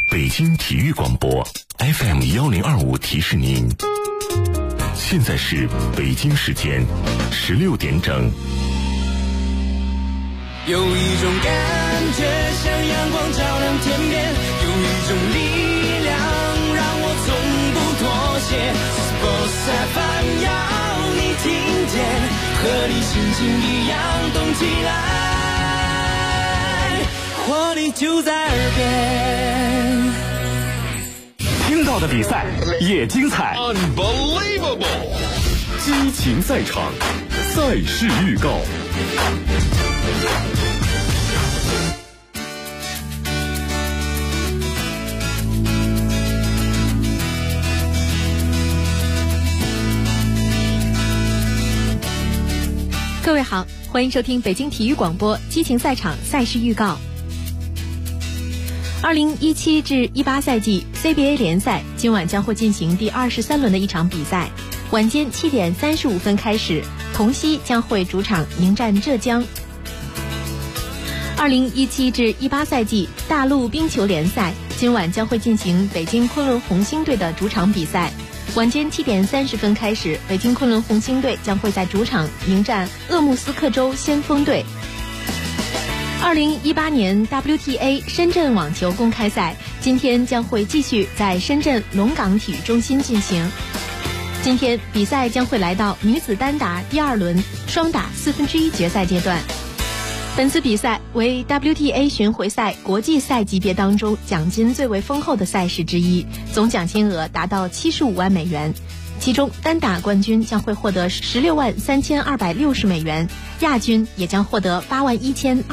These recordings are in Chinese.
北京体育广播 FM1025提示您，现在是北京时间16点整。 有一种感觉像阳光照亮天边，有一种力量让我从不妥协。Sports FM 要你听见，和你心情一样动起来，活力就在耳边。 听到的比赛也精彩 ，Unbelievable！ 激情赛场，赛事预告。 各位好，欢迎收听北京体育广播激情赛场赛事预告。2017至18赛季 CBA 联赛今晚将会进行第23轮的一场比赛，晚间7点35分开始，同曦将会主场迎战浙江。2017至18赛季大陆冰球联赛今晚将会进行北京昆仑红星队的主场比赛，晚间7点30分开始，北京昆仑红星队将会在主场迎战鄂木斯克州先锋队。2018年 WTA 深圳网球公开赛今天将会继续在深圳龙岗体育中心进行。今天比赛将会来到女子单打第2轮双打1/4决赛阶段。本次比赛为 WTA 巡回赛国际赛级别当中奖金最为丰厚的赛事之一，总奖金额达到75万美元，其中单打冠军将会获得16万3260美元，亚军也将获得8万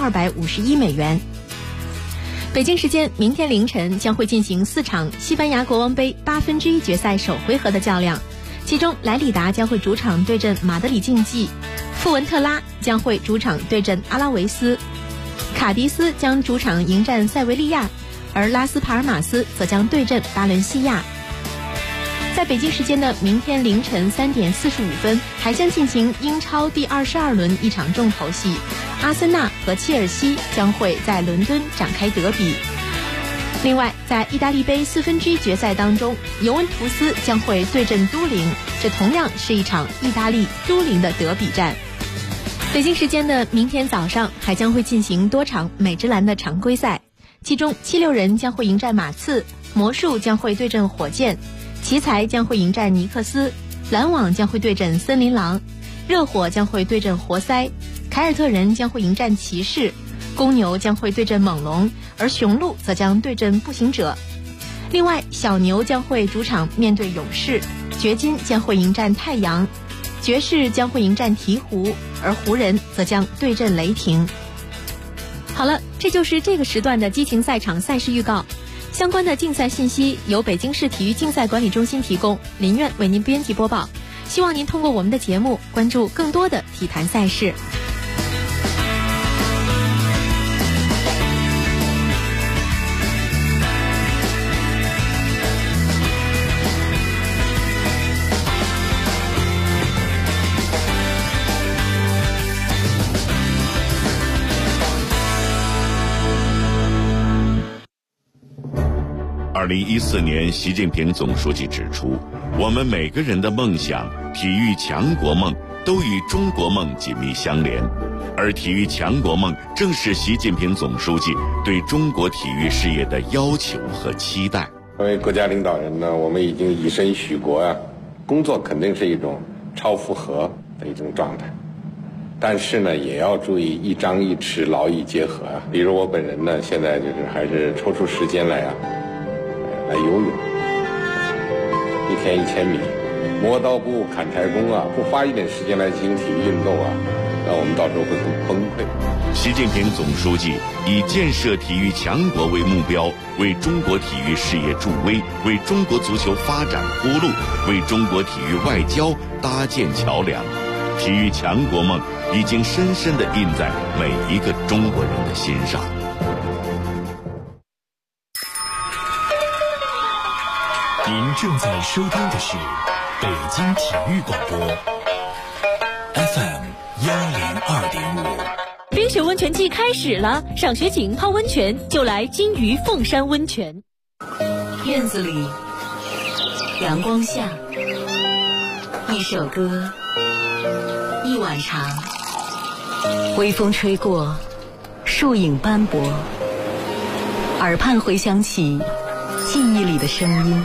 1251美元。北京时间明天凌晨将会进行4场西班牙国王杯1/8决赛首回合的较量，其中莱里达将会主场对阵马德里竞技，富文特拉将会主场对阵阿拉维斯，卡迪斯将主场迎战塞维利亚，而拉斯帕尔马斯则将对阵巴伦西亚。在北京时间的明天凌晨3点45分，还将进行英超第22轮一场重头戏，阿森纳和切尔西将会在伦敦展开德比。另外，在意大利杯1/4决赛当中，尤文图斯将会对阵都灵，这同样是一场意大利都灵的德比战。北京时间的明天早上还将会进行多场美职篮的常规赛，其中76人将会迎战马刺，魔术将会对阵火箭，奇才将会迎战尼克斯，篮网将会对阵森林狼，热火将会对阵活塞，凯尔特人将会迎战骑士，公牛将会对阵猛龙，而雄鹿则将对阵步行者。另外，小牛将会主场面对勇士，掘金将会迎战太阳，爵士将会迎战鹈鹕，而湖人则将对阵雷霆。好了，这就是这个时段的激情赛场赛事预告。相关的竞赛信息由北京市体育竞赛管理中心提供，林苑为您编辑播报。希望您通过我们的节目关注更多的体坛赛事。 2014年，习近平总书记指出，我们每个人的梦想、体育强国梦都与中国梦紧密相连，而体育强国梦正是习近平总书记对中国体育事业的要求和期待。 作为国家领导人呢，我们已经以身许国啊，工作肯定是一种超负荷的一种状态，但是呢，也要注意一张一弛，劳逸结合啊。比如我本人呢，现在就是还是抽出时间来游泳，1天1000米，磨刀不误砍柴工啊，不花一点时间来进行体育运动啊，那我们到时候会很崩溃。 习近平总书记以建设体育强国为目标，为中国体育事业助威，为中国足球发展铺路，为中国体育外交搭建桥梁。体育强国梦已经深深地印在每一个中国人的心上。 您正在收听的是北京体育广播 FM102.5。 冰雪温泉季开始了，赏雪景泡温泉就来金鱼凤山温泉。 院子里，阳光下，一首歌，一碗茶，微风吹过，树影斑驳，耳畔回响起记忆里的声音。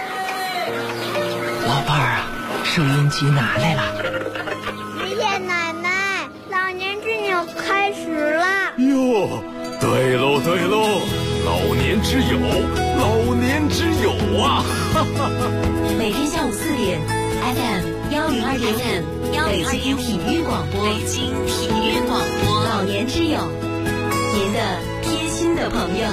老伴儿啊，收音机拿来了。 爷爷奶奶，老年之友开始了。 哟，对喽对喽，老年之友，老年之友啊！哈哈哈。 每天下午4点 ，FM 102.5，北京体育广播，北京体育广播，老年之友，您的贴心的朋友。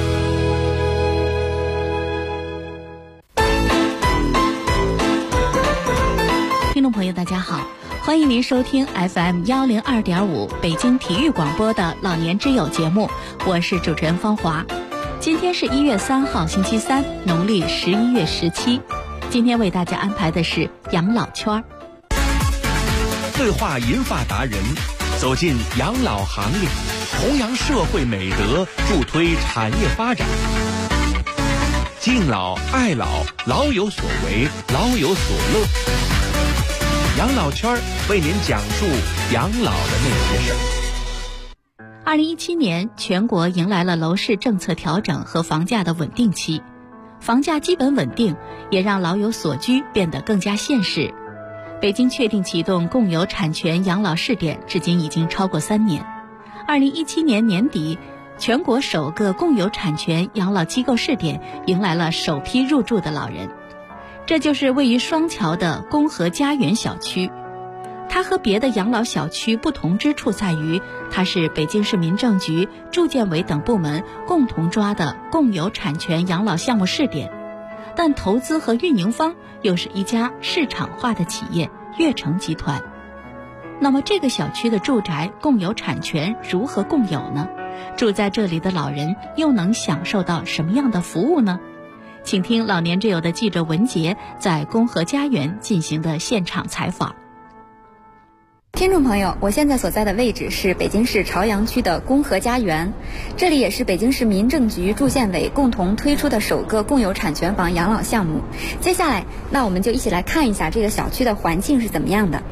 听众朋友大家好，欢迎您收听 FM 102.5北京体育广播的老年之友节目，我是主持人方华。今天是1月3号星期三，农历11月17。今天为大家安排的是养老圈。 对话银发达人，走进养老行业，弘扬社会美德，助推产业发展。敬老爱老，老有所为，老有所乐。养老圈为您讲述养老的那些事儿。 2017年，全国迎来了楼市政策调整和房价的稳定期，房价基本稳定，也让老有所居变得更加现实。北京确定启动共有产权养老试点，至今已经超过3年。2017年年底，全国首个共有产权养老机构试点迎来了首批入住的老人。这就是位于双桥的公和家园小区。它和别的养老小区不同之处在于，它是北京市民政局、住建委等部门共同抓的共有产权养老项目试点，但投资和运营方又是一家市场化的企业悦城集团。那么这个小区的住宅共有产权如何共有呢？住在这里的老人又能享受到什么样的服务呢？请听老年之友的记者文杰在公和家园进行的现场采访。 听众朋友，我现在所在的位置是北京市朝阳区的公和家园，这里也是北京市民政局、住建委共同推出的首个共有产权房养老项目。接下来，那我们就一起来看一下这个小区的环境是怎么样的。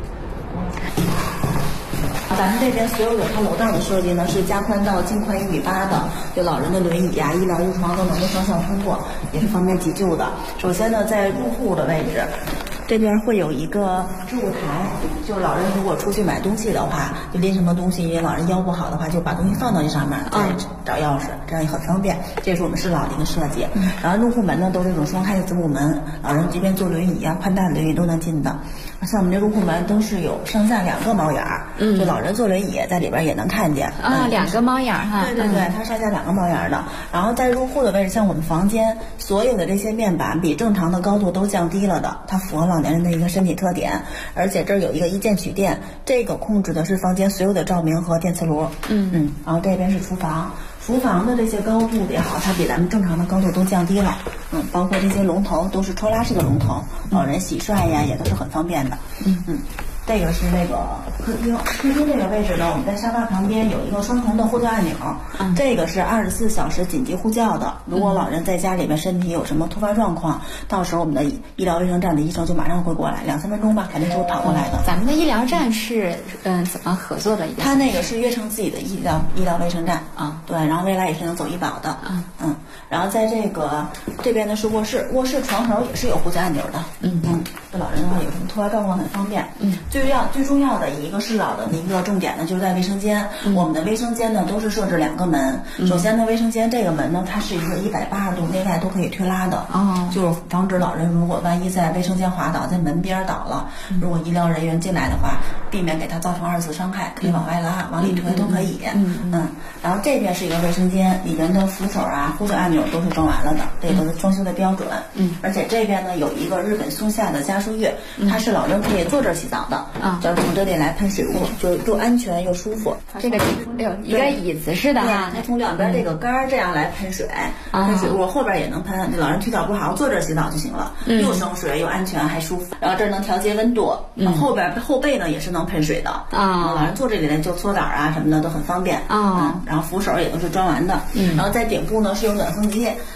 咱们这边所有的它楼道的设计呢，是加宽到净宽1.8米的，就老人的轮椅啊、医疗褥床都能够双向通过，也是方便急救的。首先呢，在入户的位置，这边会有一个置物台，就老人如果出去买东西的话，就拎什么东西，因为老人腰不好的话，就把东西放到这上面，再找钥匙，这样也很方便。这是我们市老的一个设计。然后入户门呢，都是这种双开的子午门，老人这边坐轮椅啊、宽大的轮椅都能进的。像我们这入户门都是有上下2个猫眼儿，就老人坐轮椅在里边也能看见。 2个猫眼儿哈。 对对对，它上下2个猫眼儿的。然后在入户的位置，像我们房间所有的这些面板比正常的高度都降低了的，它符合老年人的一个身体特点。而且这儿有一个一键取电，这个控制的是房间所有的照明和电磁炉。然后这边是厨房。厨房的这些高度也好，它比咱们正常的高度都降低了。包括这些龙头都是抽拉式的龙头，老人洗涮呀也都是很方便的。这个是那个客厅，客厅这个位置呢，我们在沙发旁边有一个双重的呼叫按钮，这个是24小时紧急呼叫的。如果老人在家里面身体有什么突发状况，到时候我们的医疗卫生站的医生就马上会过来，2-3分钟吧，肯定是会跑过来的。 咱们的医疗站是怎么合作的？ 他那个是悦城自己的医疗卫生站啊，对，然后未来也是能走医保的。然后在这边呢是卧室，卧室床头也是有呼叫按钮的。对老人的话有什么突发状况很方便。最重要的一个是老的一个重点呢，就是在卫生间。我们的卫生间呢都是设置2个门。首先呢，卫生间这个门呢，它是一个180度内外都可以推拉的，就是防止老人如果万一在卫生间滑倒，在门边倒了，如果医疗人员进来的话，避免给他造成2次伤害，可以往外拉、往里推都可以。然后这边是一个卫生间，里面的扶手啊、呼叫按钮都是装完了的，这都是装修的标准。而且这边呢有一个日本松下的加舒浴，它是老人可以坐这儿洗澡的。就是从这里来喷水雾，就又安全又舒服。 这个一个椅子似的哈， 它从两边这个杆儿这样来喷水，喷水雾，后边也能喷。老人腿脚不好，坐这儿洗澡就行了，又省水又安全还舒服。然后这儿能调节温度，后背呢也是能喷水的老人坐这里呢就搓澡啊什么的都很方便然后扶手也都是装完的然后在顶部呢是有暖风机，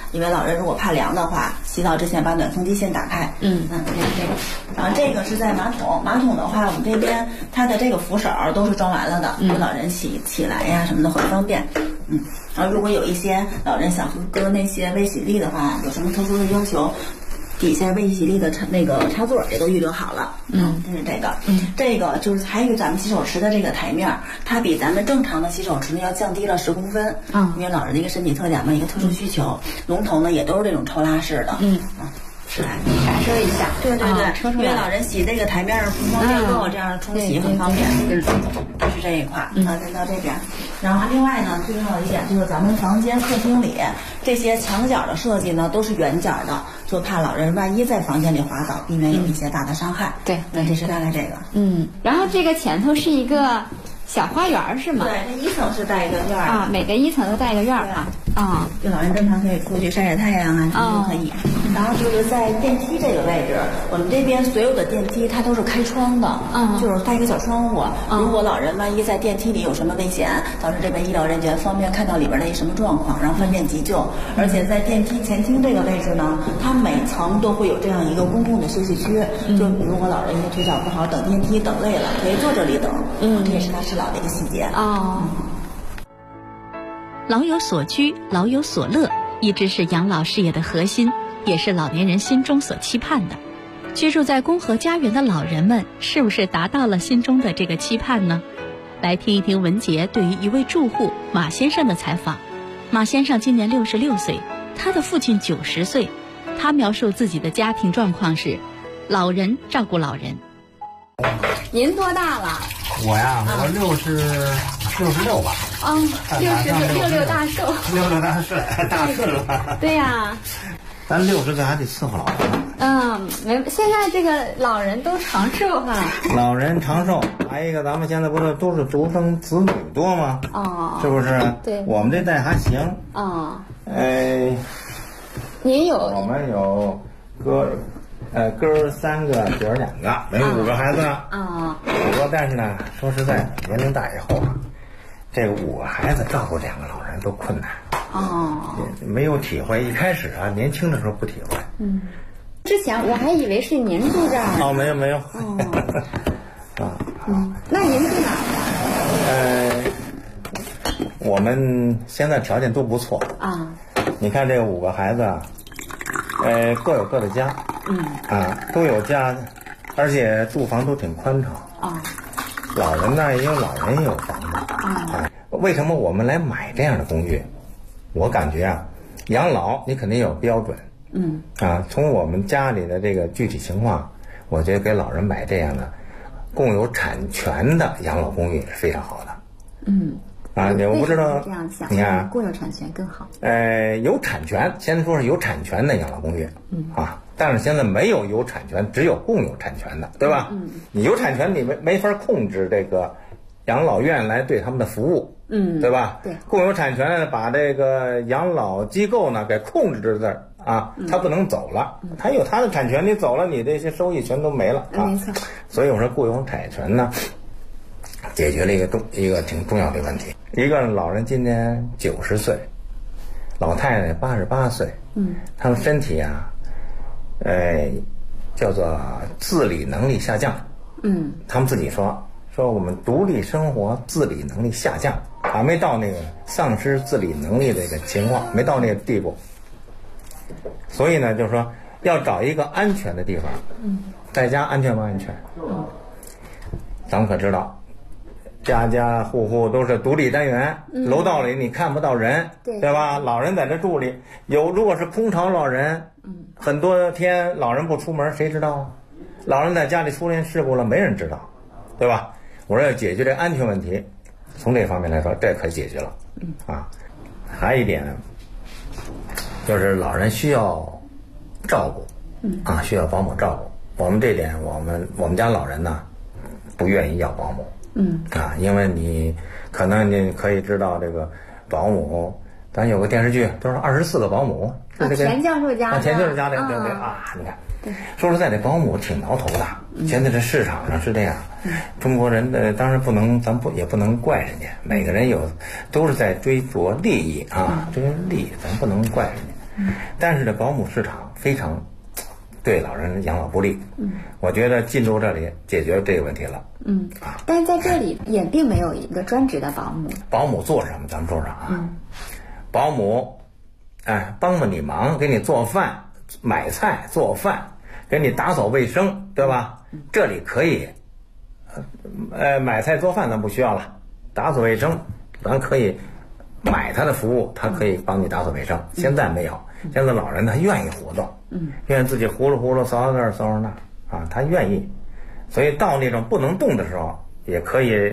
因为老人如果怕凉的话，洗澡之前把暖风机先打开。这个，然后这个是在马桶，马桶的话，我们这边它的这个扶手都是装完了的，给老人洗起来呀什么的很方便。然后如果有一些老人想搁那些微洗力的话，有什么特殊的要求，底下微洗力的那个插座也都预留好了。这是这个。这个就是还有咱们洗手池的这个台面，它比咱们正常的洗手池呢要降低了10公分。因为老人的一个身体特点嘛，一个特殊需求，龙头呢也都是这种抽拉式的。来感受一下。 对，因为老人洗这个台面不方便够，这样冲洗很方便。就是这一块再到这边。然后另外呢，最重要的一点就是咱们房间、客厅里这些墙角的设计呢都是圆角的，就怕老人万一在房间里滑倒，避免有一些大的伤害。 对， 那这是大概这个。 然后这个前头是一个小花园是吗？ 对，这1层是带一个院啊，每个1层都带一个院就老人正常可以出去晒晒太阳啊，什么都可以。然后就是在电梯这个位置，我们这边所有的电梯它都是开窗的，就是带一个小窗户。如果老人万一在电梯里有什么危险，导致这边医疗人员方便看到里边的一什么状况，然后方便急救。而且在电梯前厅这个位置呢，它每层都会有这样一个公共的休息区，就如果老人因为腿脚不好等电梯等累了，可以坐这里等。这也是他适老的一个细节。 老有所居，老有所乐，一直是养老事业的核心，也是老年人心中所期盼的。居住在公和家园的老人们，是不是达到了心中的这个期盼呢？来听一听文杰对于一位住户马先生的采访。马先生今年66岁，他的父亲90岁。他描述自己的家庭状况是：老人照顾老人。 您多大了？ 我呀，我66吧。 66大寿。 66大寿，大寿了。 对呀。 咱60岁还得伺候老人。 现在这个老人都长寿哈。 老人长寿，还有一个咱们现在不是都是独生子女多吗？是不是？ 对。 我们这代还行。 您有？ 我们有哥3个，姐儿2个，没有5个孩子呢。5个，但是呢，说实在的，年龄大以后啊，这个5个孩子照顾2个老人都困难。没有体会，一开始啊，年轻的时候不体会。 之前我还以为是您住这儿。 没有。 那您住哪儿？ 我们现在条件都不错。你看这5个孩子啊，各有各的家。都有家，而且住房都挺宽敞。老人呢也有老人也有房子。为什么我们来买这样的公寓？我感觉啊，养老你肯定有标准。从我们家里的这个具体情况，我觉得给老人买这样的共有产权的养老公寓是非常好的。我不知道这样想， 你看共有产权更好。 有产权，先说是有产权的养老公寓。但是现在没有产权，只有共有产权的，对吧？你有产权，你没法控制这个养老院来对他们的服务，对吧？ 对。 共有产权呢，把这个养老机构呢给控制在他不能走了，他有他的产权，你走了，你这些收益全都没了。 没错。 所以我说共有产权呢，解决了一个挺重要的问题。一个老人今年90岁，老太太88岁，他们身体啊。叫做自理能力下降。他们自己说我们独立生活自理能力下降，还没到那个丧失自理能力的这个情况，没到那个地步。所以呢，就是说要找一个安全的地方。在家安全不安全？咱们可知道，家家户户都是独立单元，楼道里你看不到人，对吧？老人在这住里，如果是空巢老人。很多天老人不出门，谁知道啊？老人在家里出现事故了，没人知道，对吧？我说要解决这安全问题，从这方面来说，这可解决了。还有一点就是老人需要照顾，需要保姆照顾。我们这点，我们家老人呢，不愿意要保姆。因为你可能你可以知道这个保姆，咱有个电视剧都是24个保姆。 田教授家田教授家的，对你看，说实在，这保姆挺挠头的。现在这市场上是这样，中国人的当然不能，也不能怪人家，每个人都是在追逐利益追利益，咱不能怪人家。 但是这保姆市场非常对老人养老不利。我觉得进入这里解决这个问题了。 但是在这里也并没有一个专职的保姆。 保姆做什么？咱们说说啊。保姆，帮帮你忙，给你做饭、买菜、做饭，给你打扫卫生，对吧？这里可以，买菜做饭咱不需要了，打扫卫生咱可以买他的服务，他可以帮你打扫卫生。现在没有，现在老人他愿意活动，愿意自己呼噜呼噜扫扫这儿扫扫那儿啊，他愿意，所以到那种不能动的时候，也可以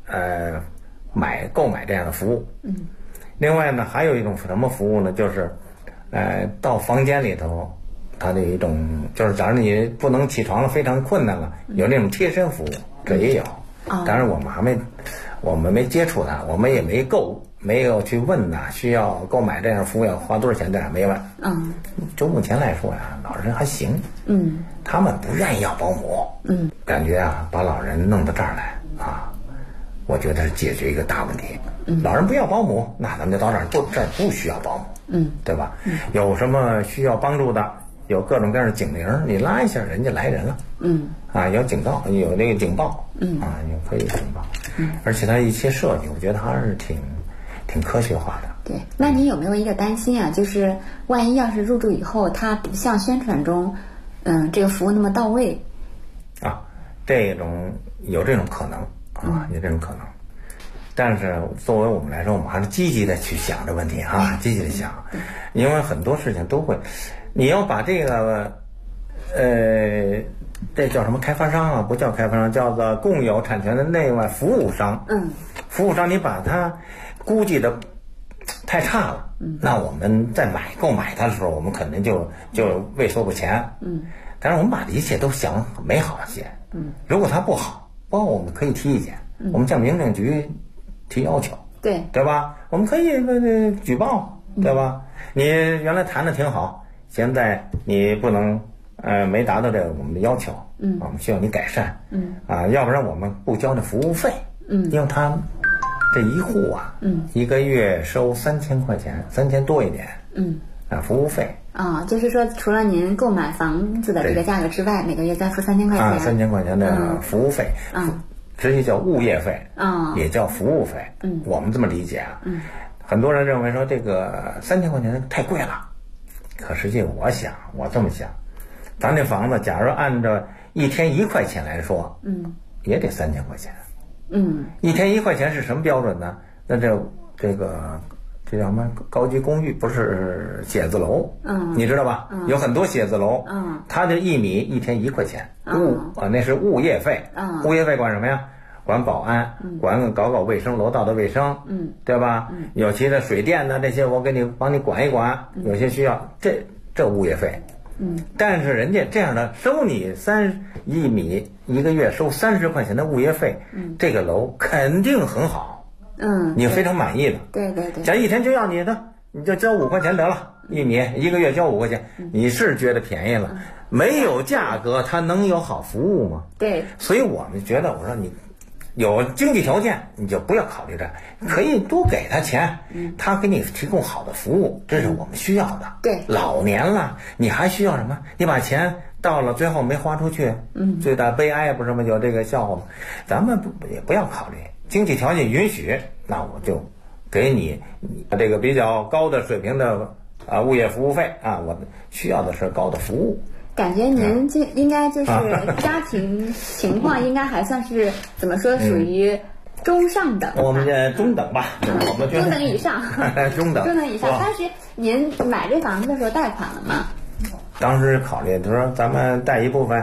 购买这样的服务。另外呢，还有一种什么服务呢？就是到房间里头，它的一种就是假如你不能起床了，非常困难了，有那种贴身服务，这也有。当然我们没接触它，我们也没有去问呐，需要购买这样服务要花多少钱，这样没问。就目前来说呀，老人还行。他们不愿意要保姆。感觉把老人弄到这儿来我觉得是解决一个大问题。老人不要保姆，那咱们就到这儿不需要保姆。对吧？有什么需要帮助的，有各种各样的警铃，你拉一下，人家来人了。有警告，有这个警报。也可以警报。而且它一些设计，我觉得还是挺科学化的。 对，那你有没有一个担心啊？就是万一要是入住以后，它不像宣传中，这个服务那么到位。 有这种可能有这种可能。但是作为我们来说，我们还是积极的去想这问题积极的想，因为很多事情都会，你要把这个这叫什么开发商不叫开发商，叫做共有产权的内外服务商。服务商你把它估计的太差了，那我们在购买它的时候，我们肯定就未收过钱。但是我们把一切都想美好一些。如果它不好，我们可以提意见，我们向民政局提要求，对吧？我们可以举报，对吧？你原来谈的挺好，现在你不能没达到这个我们的要求，我们需要你改善，要不然我们不交那服务费，因为他这一户一个月收3000块钱，3000多一点，服务费。 就是说除了您购买房子的这个价格之外，每个月再付3000块钱 ，3000块钱的服务费。直接叫物业费，也叫服务费。我们这么理解很多人认为说这个3000块钱太贵了，可实际我这么想，咱这房子假如按照1天1块钱来说，也得3000块钱。1天1块钱是什么标准呢？那这叫什么高级公寓，不是写字楼，你知道吧？有很多写字楼，它这1米1天1块钱，那是物业费。物业费管什么呀？管保安，管搞卫生，楼道的卫生，对吧？有些的水电的这些，我帮你管一管，有些需要这物业费。但是人家这样的收你1米1个月收30块钱的物业费，这个楼肯定很好。你非常满意的。对。假如一天就要你的，你就交5块钱得了，1米1个月交5块钱，你是觉得便宜了？没有价格，它能有好服务吗？对。所以我们觉得，我说你有经济条件，你就不要考虑这，可以多给他钱，他给你提供好的服务，这是我们需要的。对。老年了，你还需要什么？你把钱到了最后没花出去，最大悲哀不是吗？有这个笑话吗？咱们也不要考虑。经济条件允许，那我就给你这个比较高的水平的物业服务费我需要的是高的服务。 感觉您这应该就是家庭情况应该还算是怎么说，属于中上等。 我们这中等吧，我们中等以上， 中等以上。但是您买这房子的时候贷款了吗？ 当时考虑就说咱们贷一部分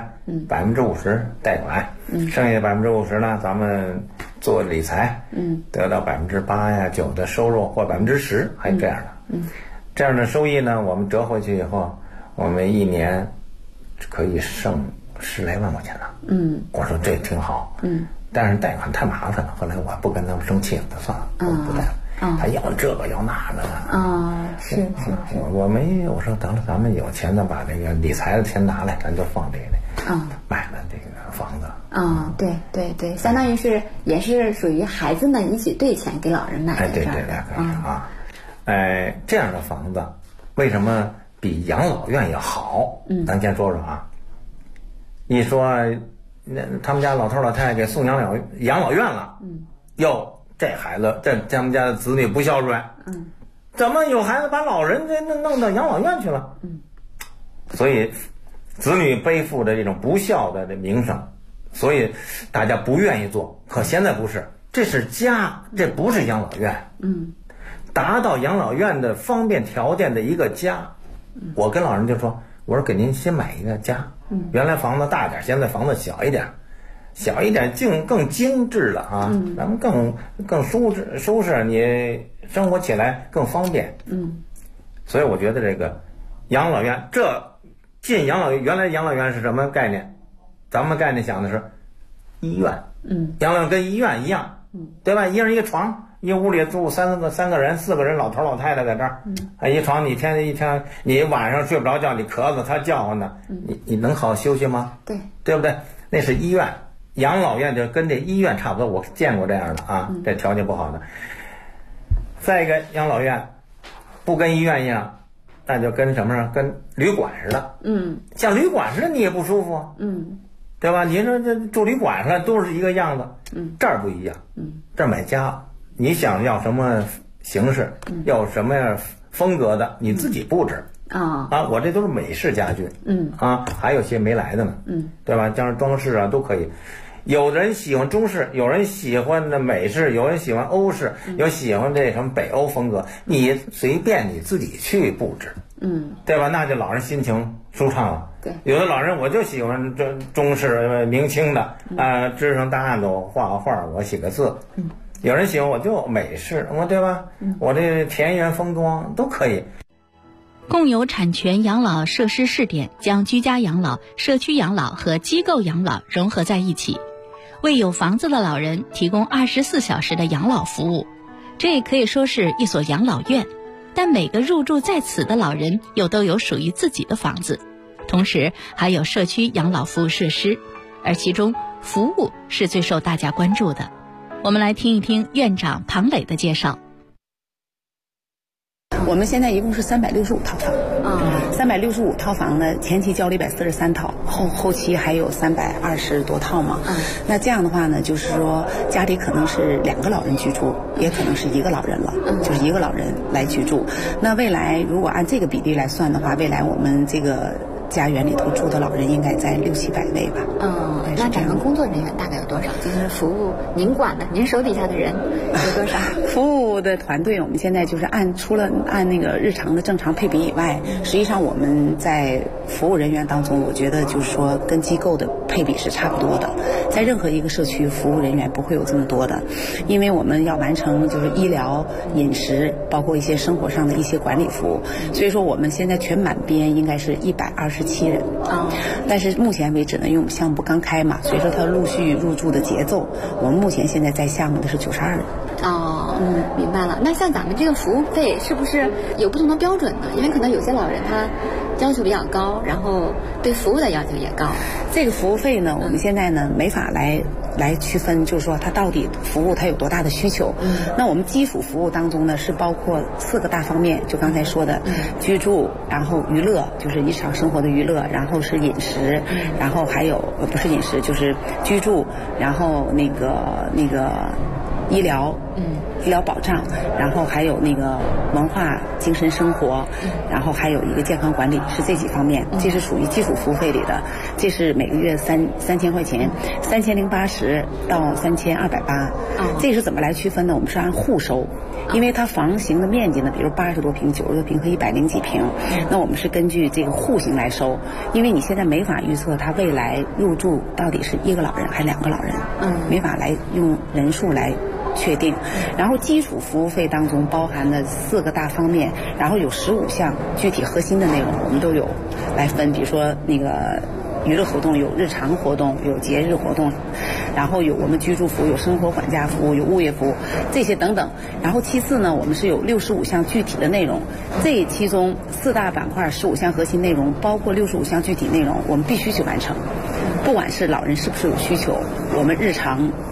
，50%贷款，剩下的50%呢，咱们做理财，得到8%呀9%的收入，或10%，还有这样的，这样的收益呢，我们折回去以后，我们1年可以剩10来万块钱了。我说这挺好，但是贷款太麻烦了，后来我不跟他们生气了，算了，我不贷了。他要这个要那个是我没有，我说得了，咱们有钱的把这个理财的钱拿来，咱就放这个买了这个房子。 对，相当于是也是属于孩子们一起兑钱给老人买的。 对这样的房子为什么比养老院要好？咱先说说啊。你说那他们家老头老太太给送养老院了，哟，这孩子这他们家的子女不孝顺，怎么有孩子把老人这弄到养老院去了？所以子女背负着这种不孝的这名声，所以大家不愿意做。可现在不是，这是家，这不是养老院。达到养老院的方便条件的一个家。我跟老人就说，我说给您先买一个家。原来房子大点，现在房子小一点，更精致了啊，咱们更舒适，你生活起来更方便。所以我觉得这个养老院，这进养老院，原来养老院是什么概念？咱们概念想的是医院，养老院跟医院一样，对吧？一人一个床，一屋里住三个人4个人，老头老太太在这儿，一床，你一天你晚上睡不着觉，你咳嗽他叫唤呢，你能好好休息吗？对不对？那是医院。养老院就跟这医院差不多，我见过这样的啊，这条件不好的。再一个，养老院不跟医院一样，那就跟什么呢？跟旅馆似的。像旅馆似的你也不舒服，对吧？你说这住旅馆上都是一个样子，这儿不一样。这儿买家，你想要什么形式，要什么样风格的，你自己布置。我这都是美式家具，还有些没来的呢，对吧？像是装饰啊都可以。有人喜欢中式，有人喜欢的美式，有人喜欢欧式，有喜欢这什么北欧风格，你随便你自己去布置，对吧？那就老人心情舒畅了。有的老人我就喜欢这中式明清的，支上大案子我画个画，我写个字。有人喜欢我就美式，对吧？我这田园风光都可以。 共有产权养老设施试点将居家养老、社区养老和机构养老融合在一起，为有房子的老人提供24小时的养老服务。这可以说是一所养老院，但每个入住在此的老人又都有属于自己的房子，同时还有社区养老服务设施，而其中服务是最受大家关注的。我们来听一听院长庞磊的介绍。 我们现在一共是365套房，365套房呢，前期交了143套，后期还有320多套嘛。那这样的话呢，就是说家里可能是2个老人居住，也可能是1个老人了，就是1个老人来居住。那未来如果按这个比例来算的话，未来我们这个家园里头住的老人应该在600-700位吧。 那咱们工作人员大概有多少？就是服务您管的，您手底下的人有多少？ 服务的团队，我们现在就是除了按那个日常的正常配比以外，实际上我们在服务人员当中，我觉得就是说跟机构的配比是差不多的。在任何一个社区，服务人员不会有这么多的，因为我们要完成就是医疗、饮食，包括一些生活上的一些管理服务。所以说我们现在全满编应该是127人。但是目前为止呢，因为我们项目刚开嘛，所以说它陆续入住的节奏，我们目前现在在项目的是92人。 明白了。那像咱们这个服务费是不是有不同的标准呢？因为可能有些老人他要求比较高，然后对服务的要求也高。 这个服务费呢，我们现在呢没法来区分，就是说他到底服务他有多大的需求。那我们基础服务当中呢，是包括4个大方面，就刚才说的居住，然后娱乐，就是日常生活的娱乐，然后是饮食，然后还有不是饮食就是居住，然后那个医疗，医疗保障，然后还有那个文化精神生活，然后还有一个健康管理，是这几方面，这是属于基础服务费里的。这是每个月3000块钱，3080到3280。这是怎么来区分呢？我们是按户收，因为它房型的面积呢，比如80多平、90多平和100几平，那我们是根据这个户型来收，因为你现在没法预测它未来入住到底是1个老人还是2个老人，没法来用人数来确定。然后基础服务费当中包含的4个大方面，然后有15项具体核心的内容我们都有来分，比如说那个娱乐活动，有日常活动，有节日活动，然后有我们居住服务，有生活管家服务，有物业服务，这些等等。然后其次呢，我们是有65项具体的内容，这其中4大板块15项核心内容，包括65项具体内容，我们必须去完成。不管是老人是不是有需求，我们日常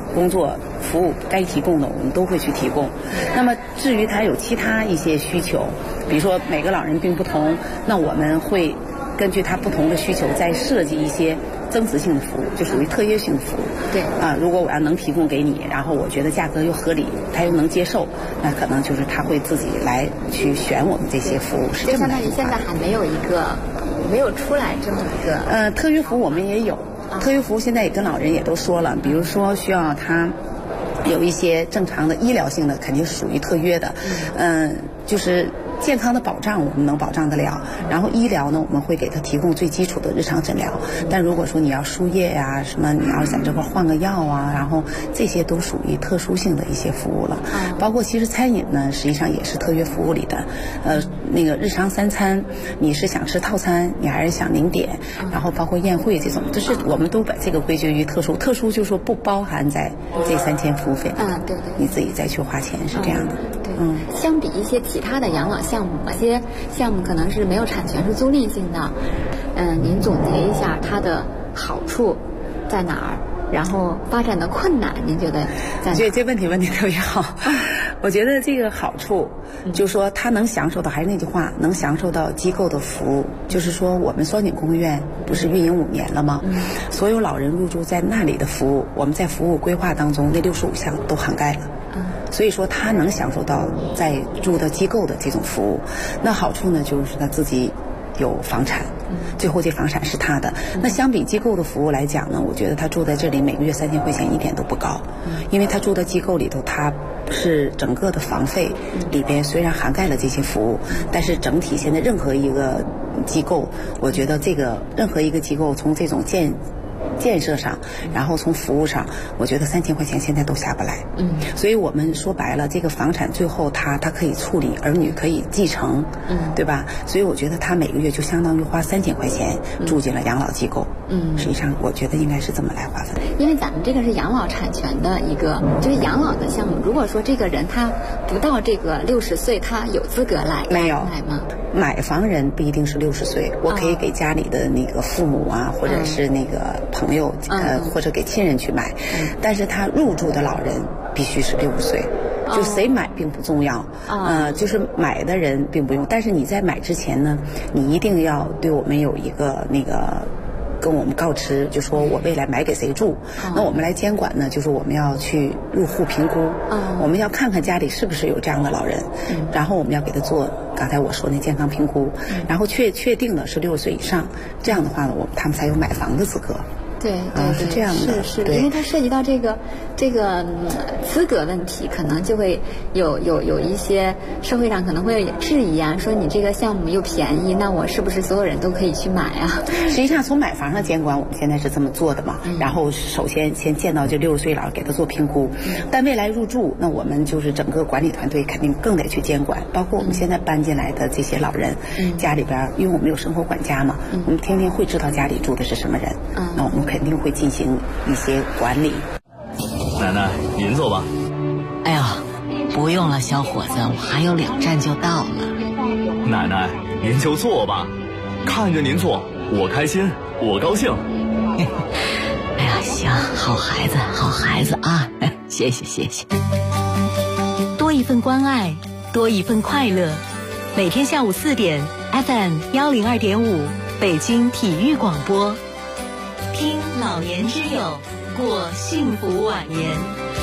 工作服务该提供的我们都会去提供。那么至于他有其他一些需求，比如说每个老人病不同，那我们会根据他不同的需求再设计一些增值性的服务，就属于特约性的服务。 对啊，如果我要能提供给你，然后我觉得价格又合理，他又能接受，那可能就是他会自己来去选我们这些服务。是这么来就相当于现在还没有出来这么一个特约服务我们也有。特约服务现在也跟老人也都说了，比如说需要他有一些正常的医疗性的，肯定是属于特约的。就是健康的保障我们能保障得了，然后医疗呢我们会给他提供最基础的日常诊疗。但如果说你要输液呀，什么你要在这块换个药啊，然后这些都属于特殊性的一些服务了。包括其实餐饮呢实际上也是特约服务里的。那个日常3餐你是想吃套餐，你还是想零点，然后包括宴会这种，就是我们都把这个归结于特殊。特殊就是说不包含在这3000服务费里。 对， 你自己再去花钱是这样的。 相比一些其他的养老项目，某些项目可能是没有产权，是租赁性的。您总结一下它的好处在哪儿，然后发展的困难您觉得在哪儿？ 这问题问得特别好。我觉得这个好处就是说他能享受到，还是那句话，能享受到机构的服务。就是说我们双井公园不是运营5年了吗？所有老人入住在那里的服务，我们在服务规划当中那65项都涵盖了。所以说他能享受到在住的机构的这种服务。那好处呢就是他自己有房产，最后这房产是他的。那相比机构的服务来讲呢，我觉得他住在这里每个月3000块钱一点都不高。因为他住在机构里头，他是整个的房费里边虽然涵盖了这些服务，但是整体现在任何一个机构，我觉得这个任何一个机构从这种建设上，然后从服务上，我觉得3000块钱现在都下不来。所以我们说白了，这个房产最后他可以处理，儿女可以继承，对吧？所以我觉得他每个月就相当于花3000块钱住进了养老机构。实际上我觉得应该是这么来划分。 因为咱们这个是养老产权的一个，就是养老的项目。如果说这个人他不到这个60岁，他有资格来没有买吗？ 买房人不一定是60岁，我可以给家里的那个父母啊，或者是那个朋友，或者给亲人去买。但是他入住的老人必须是60岁。就谁买并不重要，就是买的人并不用。但是你在买之前呢，你一定要对我们有一个那个跟我们告知，就说我未来买给谁住。那我们来监管呢，就是我们要去入户评估，我们要看看家里是不是有这样的老人，然后我们要给他做刚才我说那健康评估，然后确定了是60岁以上，这样的话呢，他们才有买房的资格。 对， 是这样的， 是因为它涉及到这个资格问题，可能就会有一些社会上可能会质疑啊，说你这个项目又便宜，那我是不是所有人都可以去买啊？ 实际上从买房上监管，我们现在是这么做的嘛。然后首先见到这60岁老人给他做评估，但未来入住，那我们就是整个管理团队肯定更得去监管，包括我们现在搬进来的这些老人，家里边因为我们有生活管家嘛，我们天天会知道家里住的是什么人，那我们肯定会进行一些管理。 奶奶，您坐吧。 哎呀，不用了，小伙子，我还有2站就到了。 奶奶，您就坐吧，看着您坐，我开心，我高兴。 哎呀，行，好孩子，好孩子啊！谢谢。 多一份关爱，多一份快乐。每天下午4点 ，FM 102.5，北京体育广播。听老年之友，过幸福晚年。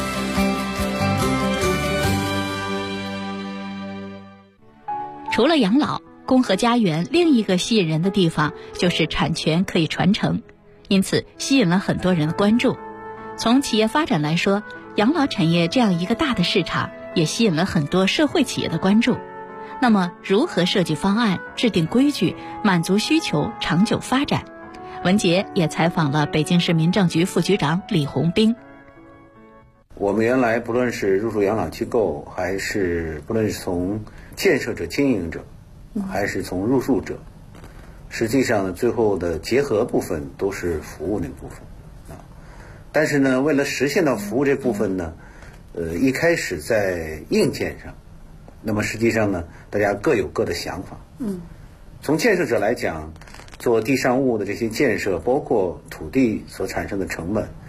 除了养老，公和家园另一个吸引人的地方就是产权可以传承，因此吸引了很多人的关注。从企业发展来说，养老产业这样一个大的市场，也吸引了很多社会企业的关注。那么，如何设计方案、制定规矩，满足需求、长久发展？文杰也采访了北京市民政局副局长李红兵。 我们原来不论是入住养老机构，还是不论是从建设者、经营者，还是从入住者，实际上呢，最后的结合部分都是服务那部分啊。但是呢，为了实现到服务这部分呢，一开始在硬件上，那么实际上呢，大家各有各的想法。从建设者来讲，做地上物的这些建设，包括土地所产生的成本，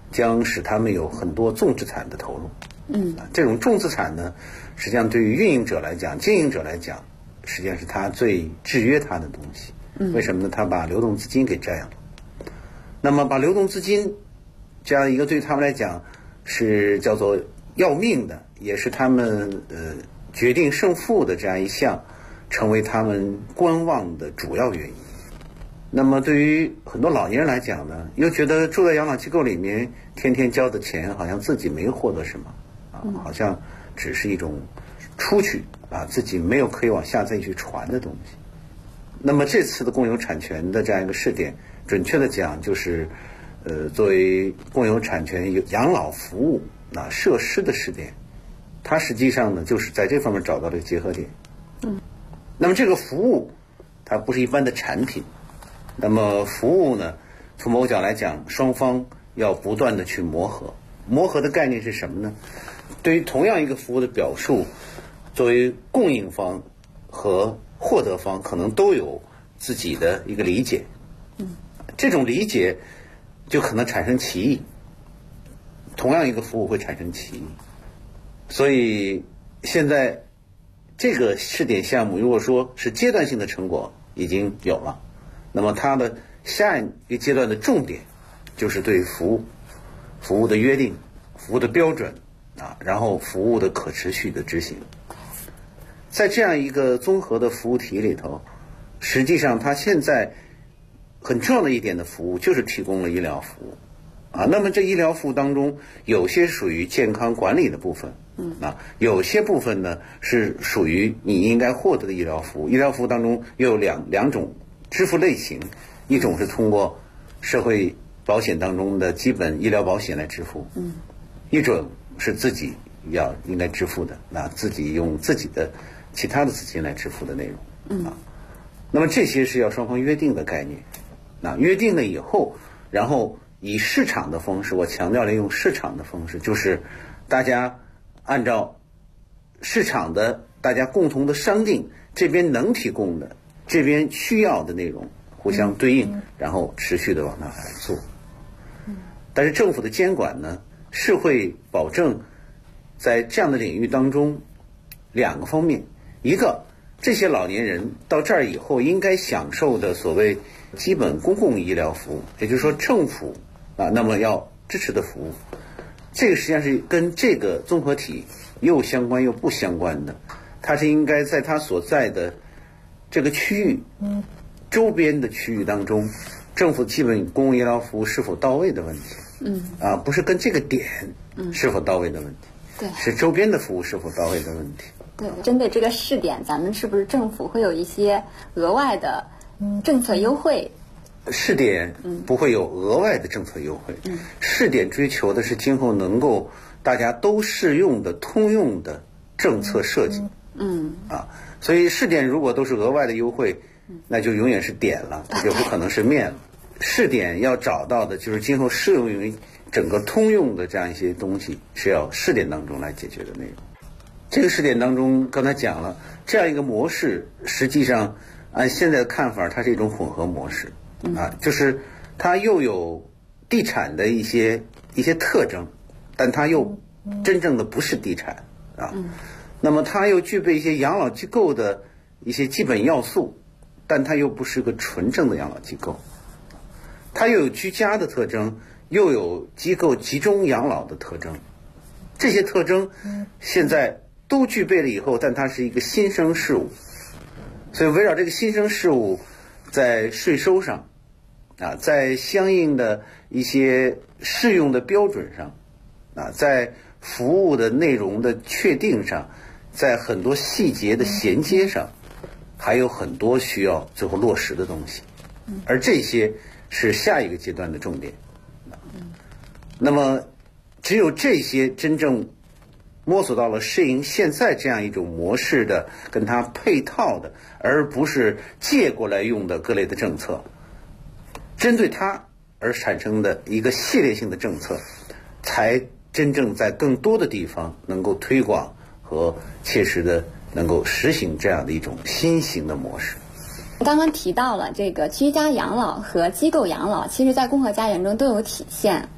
将使他们有很多重资产的投入。这种重资产呢，实际上对于运营者来讲、经营者来讲，实际上是他最制约他的东西。为什么呢？他把流动资金给占了。那么把流动资金这样一个对他们来讲是叫做要命的，也是他们决定胜负的这样一项，成为他们观望的主要原因。那么对于很多老年人来讲呢，又觉得住在养老机构里面，天天交的钱好像自己没获得什么好像只是一种出去自己没有可以往下再去传的东西。那么这次的共有产权的这样一个试点，准确的讲就是作为共有产权养老服务设施的试点，它实际上呢就是在这方面找到了结合点。那么这个服务它不是一般的产品，那么服务呢从某角来讲，双方要不断的去磨合。磨合的概念是什么呢？对于同样一个服务的表述，作为供应方和获得方可能都有自己的一个理解。这种理解就可能产生歧义，同样一个服务会产生歧义。所以现在这个试点项目如果说是阶段性的成果已经有了，那么它的下一个阶段的重点就是对服务的约定、服务的标准然后服务的可持续的执行。在这样一个综合的服务体里头，实际上它现在很重要的一点的服务就是提供了医疗服务那么这医疗服务当中有些属于健康管理的部分有些部分呢是属于你应该获得的医疗服务。医疗服务当中又有两种支付类型，一种是通过社会保险当中的基本医疗保险来支付，一种是自己应该支付的，自己用自己的其他的资金来支付的内容那么这些是要双方约定的概念。约定了以后，然后以市场的方式，我强调了用市场的方式，就是大家按照市场的大家共同的商定，这边能提供的，这边需要的内容互相对应，然后持续的往那来做。但是政府的监管呢，是会保证在这样的领域当中两个方面，一个这些老年人到这儿以后应该享受的所谓基本公共医疗服务，也就是说政府那么要支持的服务，这个实际上是跟这个综合体又相关又不相关的。它是应该在它所在的这个区域周边的区域当中，政府基本公共医疗服务是否到位的问题不是跟这个点是否到位的问题， 对， 是周边的服务是否到位的问题。 对，针对这个试点，咱们是不是政府会有一些额外的政策优惠？ 试点不会有额外的政策优惠，试点追求的是今后能够大家都适用的通用的政策设计。所以试点如果都是额外的优惠，那就永远是点了，它就不可能是面了。试点要找到的就是今后适用于整个通用的这样一些东西，是要试点当中来解决的内容。这个试点当中刚才讲了，这样一个模式实际上按现在的看法，它是一种混合模式就是它又有地产的一些特征，但它又真正的不是地产那么它又具备一些养老机构的一些基本要素，但它又不是个纯正的养老机构，它又有居家的特征，又有机构集中养老的特征。这些特征现在都具备了以后，但它是一个新生事物，所以围绕这个新生事物，在税收上在相应的一些适用的标准上在服务的内容的确定上，在很多细节的衔接上，还有很多需要最后落实的东西，而这些是下一个阶段的重点。那么只有这些真正摸索到了适应现在这样一种模式的跟它配套的，而不是借过来用的各类的政策，针对它而产生的一个系列性的政策，才真正在更多的地方能够推广和切实的能够实行这样的一种新型的模式。 刚刚提到了这个居家养老和机构养老，其实在共和家园中都有体现。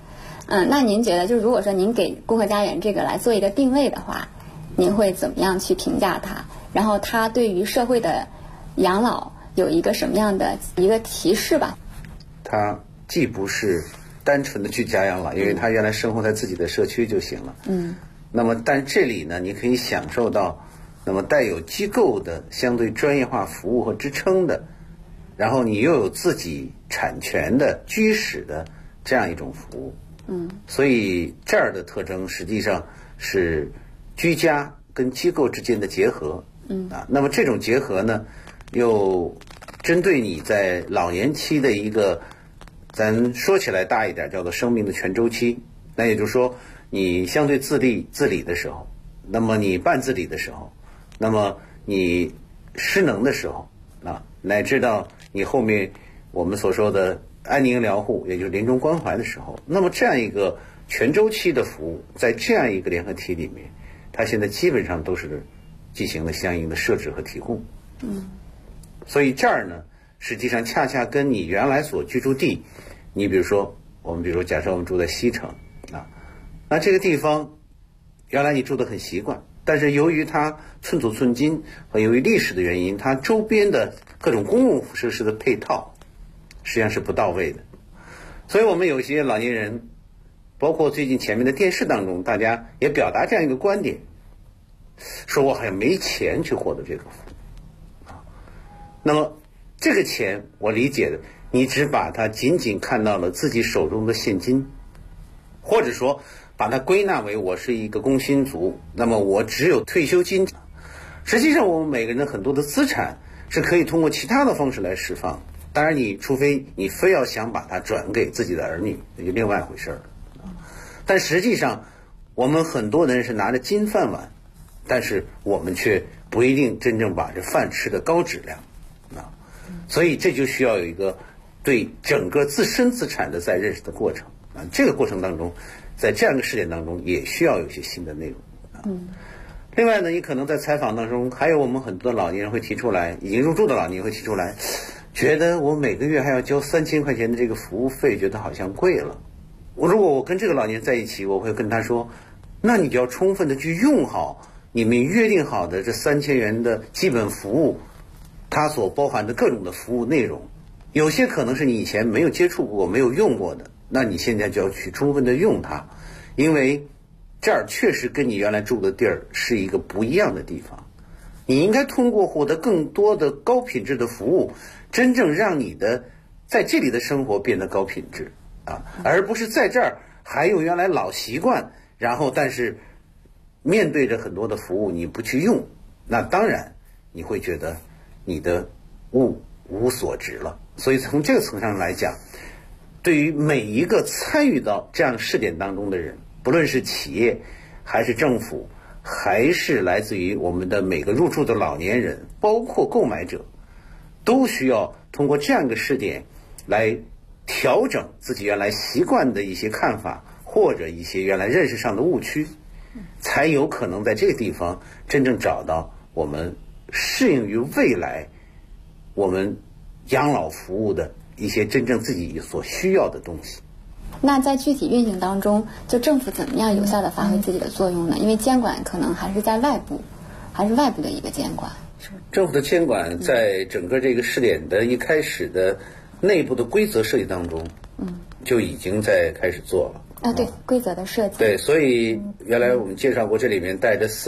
那您觉得，就如果说您给共和家园这个来做一个定位的话，您会怎么样去评价它？然后它对于社会的养老有一个什么样的一个提示吧？ 它既不是单纯的居家养老，因为他原来生活在自己的社区就行了。那么但这里呢，你可以享受到那么带有机构的相对专业化服务和支撑的，然后你又有自己产权的居室的这样一种服务。所以这儿的特征实际上是居家跟机构之间的结合。那么这种结合呢，又针对你在老年期的一个，咱说起来大一点叫做生命的全周期。那也就是说，你相对自理的时候，那么你半自理的时候，那么你失能的时候，乃至到你后面我们所说的安宁疗护，也就是临终关怀的时候，那么这样一个全周期的服务，在这样一个联合体里面，它现在基本上都是进行了相应的设置和提供。所以这儿呢，实际上恰恰跟你原来所居住地，你比如说假设我们住在西城那这个地方原来你住得很习惯，但是由于它寸土寸金和由于历史的原因，它周边的各种公共设施的配套实际上是不到位的。所以我们有些老年人，包括最近前面的电视当中，大家也表达这样一个观点，说我好像没钱去获得这个服务。那么这个钱我理解的，你只把它仅仅看到了自己手中的现金，或者说把它归纳为我是一个工薪族，那么我只有退休金。实际上我们每个人的很多的资产是可以通过其他的方式来释放，当然你除非你非要想把它转给自己的儿女，那就另外一回事了。但实际上我们很多人是拿着金饭碗，但是我们却不一定真正把这饭吃得高质量所以这就需要有一个对整个自身资产的再认识的过程这个过程当中，在这样一个试点当中也需要有一些新的内容另外呢，你可能在采访当中，还有我们很多的老年人会提出来，已经入住的老年人会提出来，觉得我每个月还要交3000块钱的这个服务费，觉得好像贵了。如果我跟这个老年人在一起，我会跟他说，那你就要充分的去用好你们约定好的这3000元的基本服务，它所包含的各种的服务内容，有些可能是你以前没有接触过、没有用过的，那你现在就要去充分的用它，因为这儿确实跟你原来住的地儿是一个不一样的地方。你应该通过获得更多的高品质的服务，真正让你的在这里的生活变得高品质而不是在这儿还有原来老习惯，然后但是面对着很多的服务你不去用，那当然你会觉得你的物无所值了。所以从这个层面上来讲，对于每一个参与到这样试点当中的人，不论是企业还是政府，还是来自于我们的每个入住的老年人，包括购买者，都需要通过这样一个试点来调整自己原来习惯的一些看法，或者一些原来认识上的误区，才有可能在这个地方真正找到我们适应于未来我们养老服务的一些真正自己所需要的东西。 那在具体运行当中，就政府怎么样有效地发挥自己的作用呢？因为监管可能还是在外部，还是外部的一个监管。 政府的监管在整个这个试点的一开始的内部的规则设计当中，就已经在开始做了。 对，规则的设计。 对，所以原来我们介绍过，这里面带着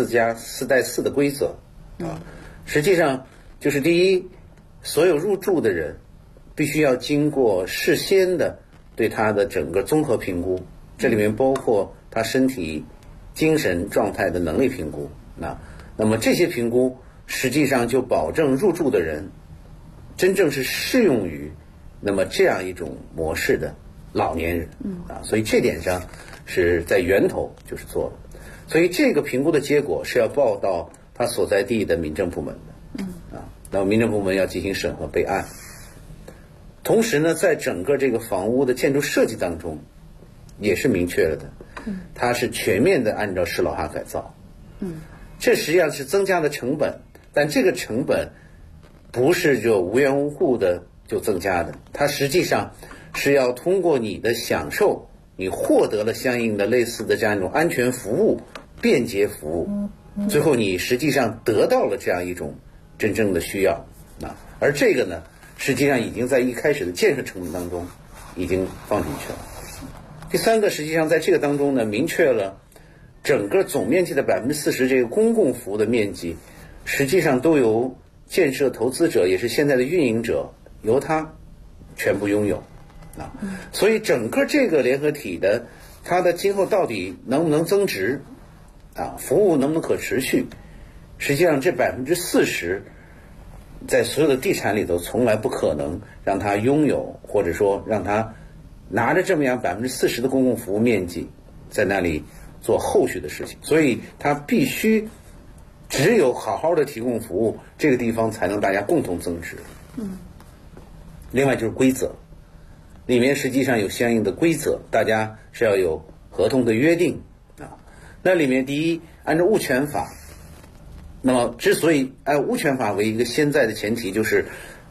4+4的规则实际上就是第一，所有入住的人必须要经过事先的对他的整个综合评估，这里面包括他身体精神状态的能力评估那么这些评估实际上就保证入住的人真正是适用于那么这样一种模式的老年人所以这点上是在源头就是做了。所以这个评估的结果是要报到他所在地的民政部门的那么民政部门要进行审核备案。同时呢，在整个这个房屋的建筑设计当中也是明确了的，它是全面的按照适老化改造这实际上是增加的成本，但这个成本不是就无缘无故的就增加的，它实际上是要通过你的享受， 你获得了相应的类似的这样一种安全服务、便捷服务，最后你实际上得到了这样一种真正的需要啊。而这个呢，实际上已经在一开始的建设成本当中已经放进去了。第三个，实际上在这个当中呢，明确了整个总面积的40%这个公共服务的面积，实际上都由建设投资者，也是现在的运营者，由他全部拥有啊。所以整个这个联合体的它的今后到底能不能增值啊，服务能不能可持续，实际上这40%在所有的地产里头从来不可能让它拥有，或者说让它拿着这么样40%的公共服务面积在那里做后续的事情，所以它必须只有好好的提供服务，这个地方才能大家共同增值。另外就是规则，里面实际上有相应的规则，大家是要有合同的约定啊。那里面第一，按照物权法，那么之所以按物权法为一个现在的前提，就是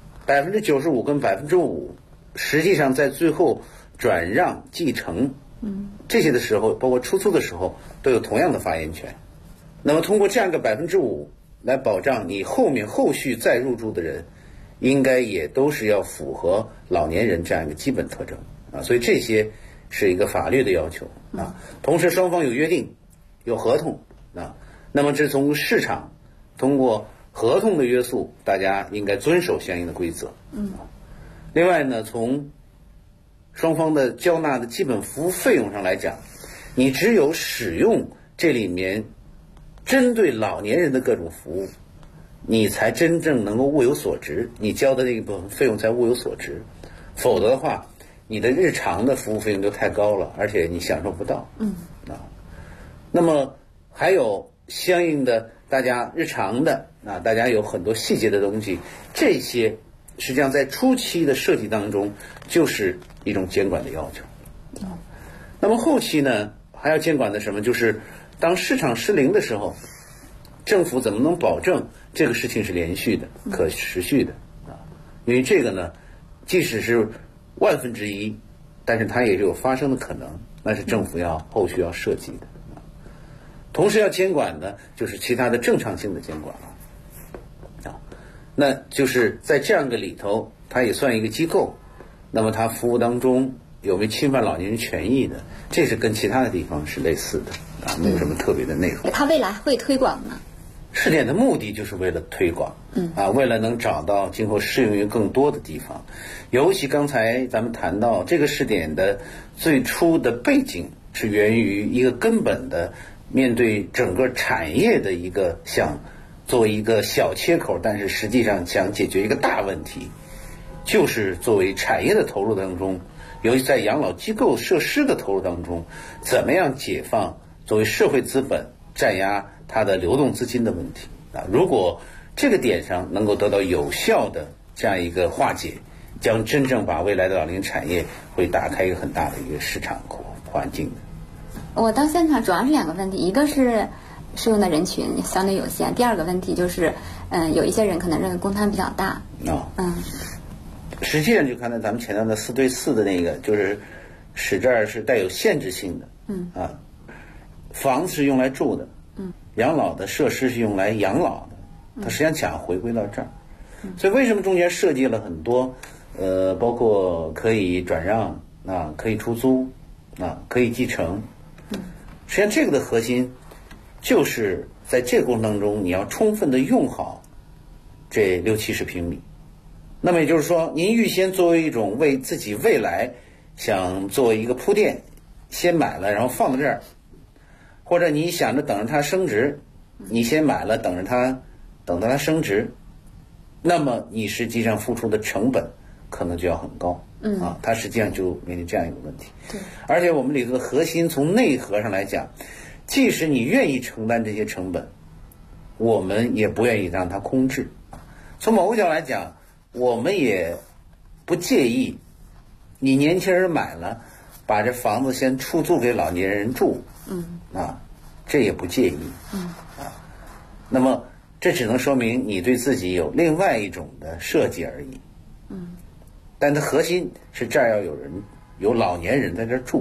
95%跟5%，实际上在最后转让、继承这些的时候，包括出租的时候，都有同样的发言权。那么通过这样一个5%来保障你后续再入住的人，应该也都是要符合老年人这样一个基本特征啊。所以这些是一个法律的要求啊。同时双方有约定、有合同啊。那么这从市场通过合同的约束，大家应该遵守相应的规则。另外呢，从双方的交纳的基本服务费用上来讲，你只有使用这里面针对老年人的各种服务，你才真正能够物有所值，你交的那一部分费用才物有所值。否则的话，你的日常的服务费用就太高了，而且你享受不到。那么还有相应的大家日常的大家有很多细节的东西，这些实际上在初期的设计当中就是一种监管的要求。那么后期呢，还要监管的什么，就是当市场失灵的时候，政府怎么能保证这个事情是连续的、可持续的因为这个呢，即使是1/1000，但是它也是有发生的可能，那是政府后续要设计的。同时要监管的就是其他的正常性的监管了那就是在这样的里头，它也算一个机构，那么它服务当中有没有侵犯老年人权益的，这是跟其他的地方是类似的没有什么特别的内容。 它未来会推广吗？ 试点的目的就是为了推广为了能找到今后适用于更多的地方。尤其刚才咱们谈到这个试点的最初的背景是源于一个根本的面对整个产业的一个想作为一个小切口，但是实际上想解决一个大问题，就是作为产业的投入当中，尤其在养老机构设施的投入当中，怎么样解放作为社会资本占压它的流动资金的问题如果这个点上能够得到有效的这样一个化解，将真正把未来的老龄产业会打开一个很大的一个市场环境的。 我到现场主要是2个问题，一个是适用的人群相对有限，第二个问题就是有一些人可能认为公摊比较大实际上就看到咱们前段的4对4的那个，就是使这儿是带有限制性的房子是用来住的养老的设施是用来养老的，它实际上想回归到这儿所以为什么中间设计了很多包括可以转让可以出租可以继承实际上这个的核心就是在这个过程当中，你要充分的用好这60-70平米。那么也就是说，您预先作为一种为自己未来想做一个铺垫，先买了然后放在这儿，或者你想着等着它升值，你先买了等到它升值，那么你实际上付出的成本可能就要很高它实际上就面临这样一个问题。而且我们里头的核心从内核上来讲，即使你愿意承担这些成本，我们也不愿意让它空置。从某个角度来讲，我们也不介意你年轻人买了把这房子先出租给老年人住这也不介意那么这只能说明你对自己有另外一种的设计而已但它核心是这儿要有老年人在这儿住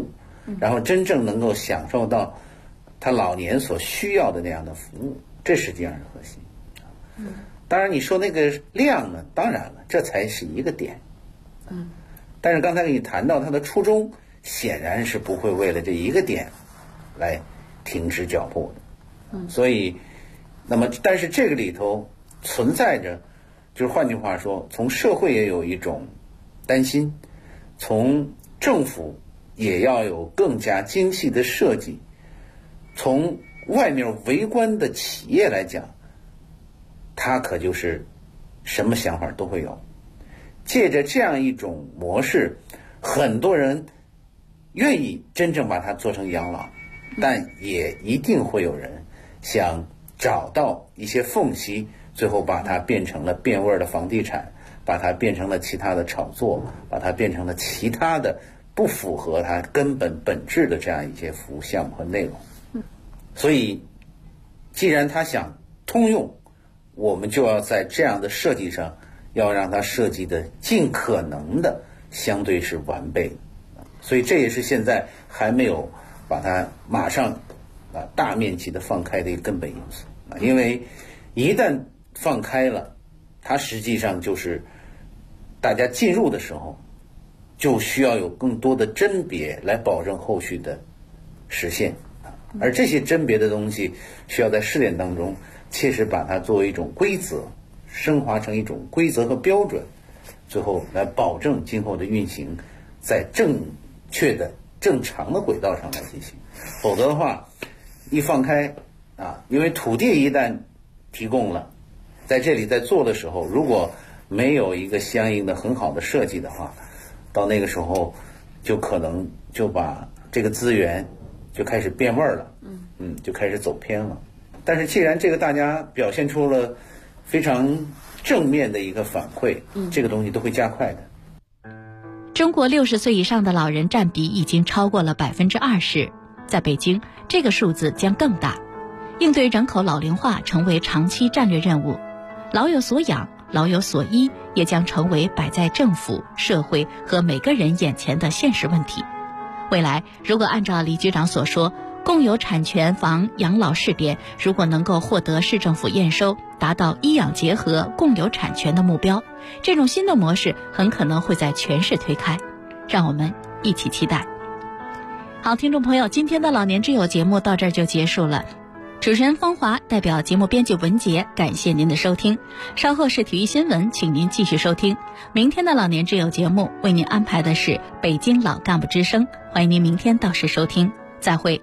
然后真正能够享受到他老年所需要的那样的服务，这实际上是核心。当然你说那个量呢，当然了，这才是一个点。但是刚才给你谈到他的初衷，显然是不会为了这一个点来停止脚步的。所以那么但是这个里头存在着，就是换句话说，从社会也有一种担心，从政府也要有更加精细的设计，从外面围观的企业来讲，它可就是什么想法都会有。借着这样一种模式，很多人愿意真正把它做成养老，但也一定会有人想找到一些缝隙，最后把它变成了变味的房地产，把它变成了其他的炒作，把它变成了其他的不符合它根本本质的这样一些服务项目和内容。所以既然他想通用，我们就要在这样的设计上要让它设计的尽可能的相对是完备。所以这也是现在还没有把它马上大面积的放开的一个根本因素。因为一旦放开了，它实际上就是大家进入的时候就需要有更多的甄别来保证后续的实现，而这些甄别的东西需要在试点当中切实把它作为一种规则，升华成一种规则和标准，最后来保证今后的运行在正确的正常的轨道上来进行。否则的话一放开因为土地一旦提供了，在这里在做的时候，如果没有一个相应的很好的设计的话，到那个时候就可能就把这个资源就开始变味了，就开始走偏了。但是既然这个大家表现出了非常正面的一个反馈，这个东西都会加快的。 中国60岁以上的老人占比已经超过了20%，在北京，这个数字将更大。应对人口老龄化成为长期战略任务，老有所养、老有所依也将成为摆在政府、社会和每个人眼前的现实问题。未来，如果按照李局长所说，共有产权房养老试点如果能够获得市政府验收，达到医养结合、共有产权的目标，这种新的模式很可能会在全市推开。让我们一起期待。好，听众朋友，今天的老年之友节目到这儿就结束了。主持人方华代表节目编辑文杰，感谢您的收听。稍后是体育新闻，请您继续收听。明天的老年之友节目为您安排的是北京老干部之声，欢迎您明天到时收听。再会。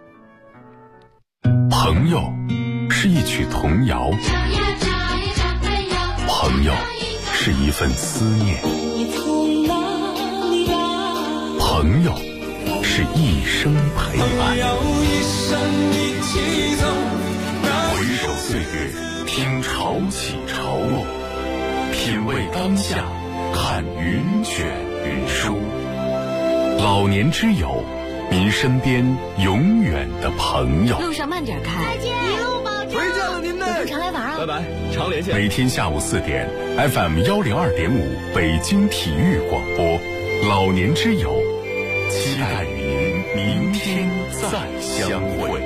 朋友是一曲童谣，朋友是一份思念，朋友是一生陪伴。回首岁月，听潮起潮落，品味当下，看云卷云舒。老年之友，您身边永远的朋友。 路上慢点开， 再见，一路保重。 回见了您们， 常来玩啊！ 拜拜，常连线。 每天下午4点 ，FM 102.5北京体育广播，老年之友，期待与您明天再相会。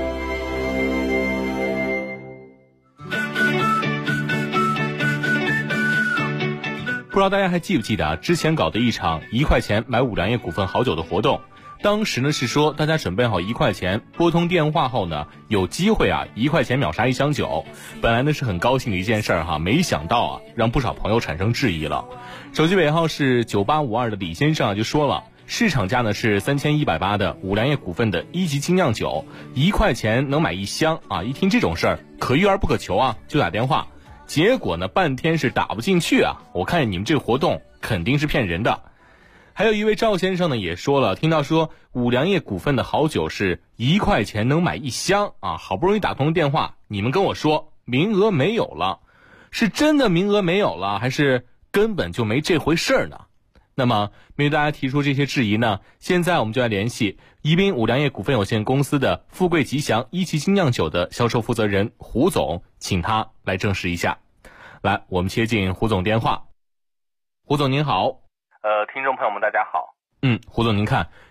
不知道大家还记不记得之前搞的一场1块钱买五粮液股份好酒的活动。当时呢是说大家准备好1块钱，拨通电话后呢有机会1块钱秒杀1箱酒。本来呢是很高兴的一件事儿没想到让不少朋友产生质疑了。手机尾号是9852的李先生就说了，市场价呢是3180的五粮液股份的1级精酿酒，1块钱能买1箱一听这种事儿可遇而不可求就打电话。结果呢半天是打不进去我看你们这个活动肯定是骗人的。还有一位赵先生呢也说了，听到说五粮液股份的好酒是1块钱能买1箱好不容易打通电话，你们跟我说名额没有了，是真的名额没有了，还是根本就没这回事儿呢？那么面对大家提出这些质疑呢，现在我们就来联系宜宾五粮液股份有限公司的富贵吉祥1级精酿酒的销售负责人胡总，请他来证实一下。来，我们接进胡总电话。胡总您好。 听众朋友们大家好。 胡总您看，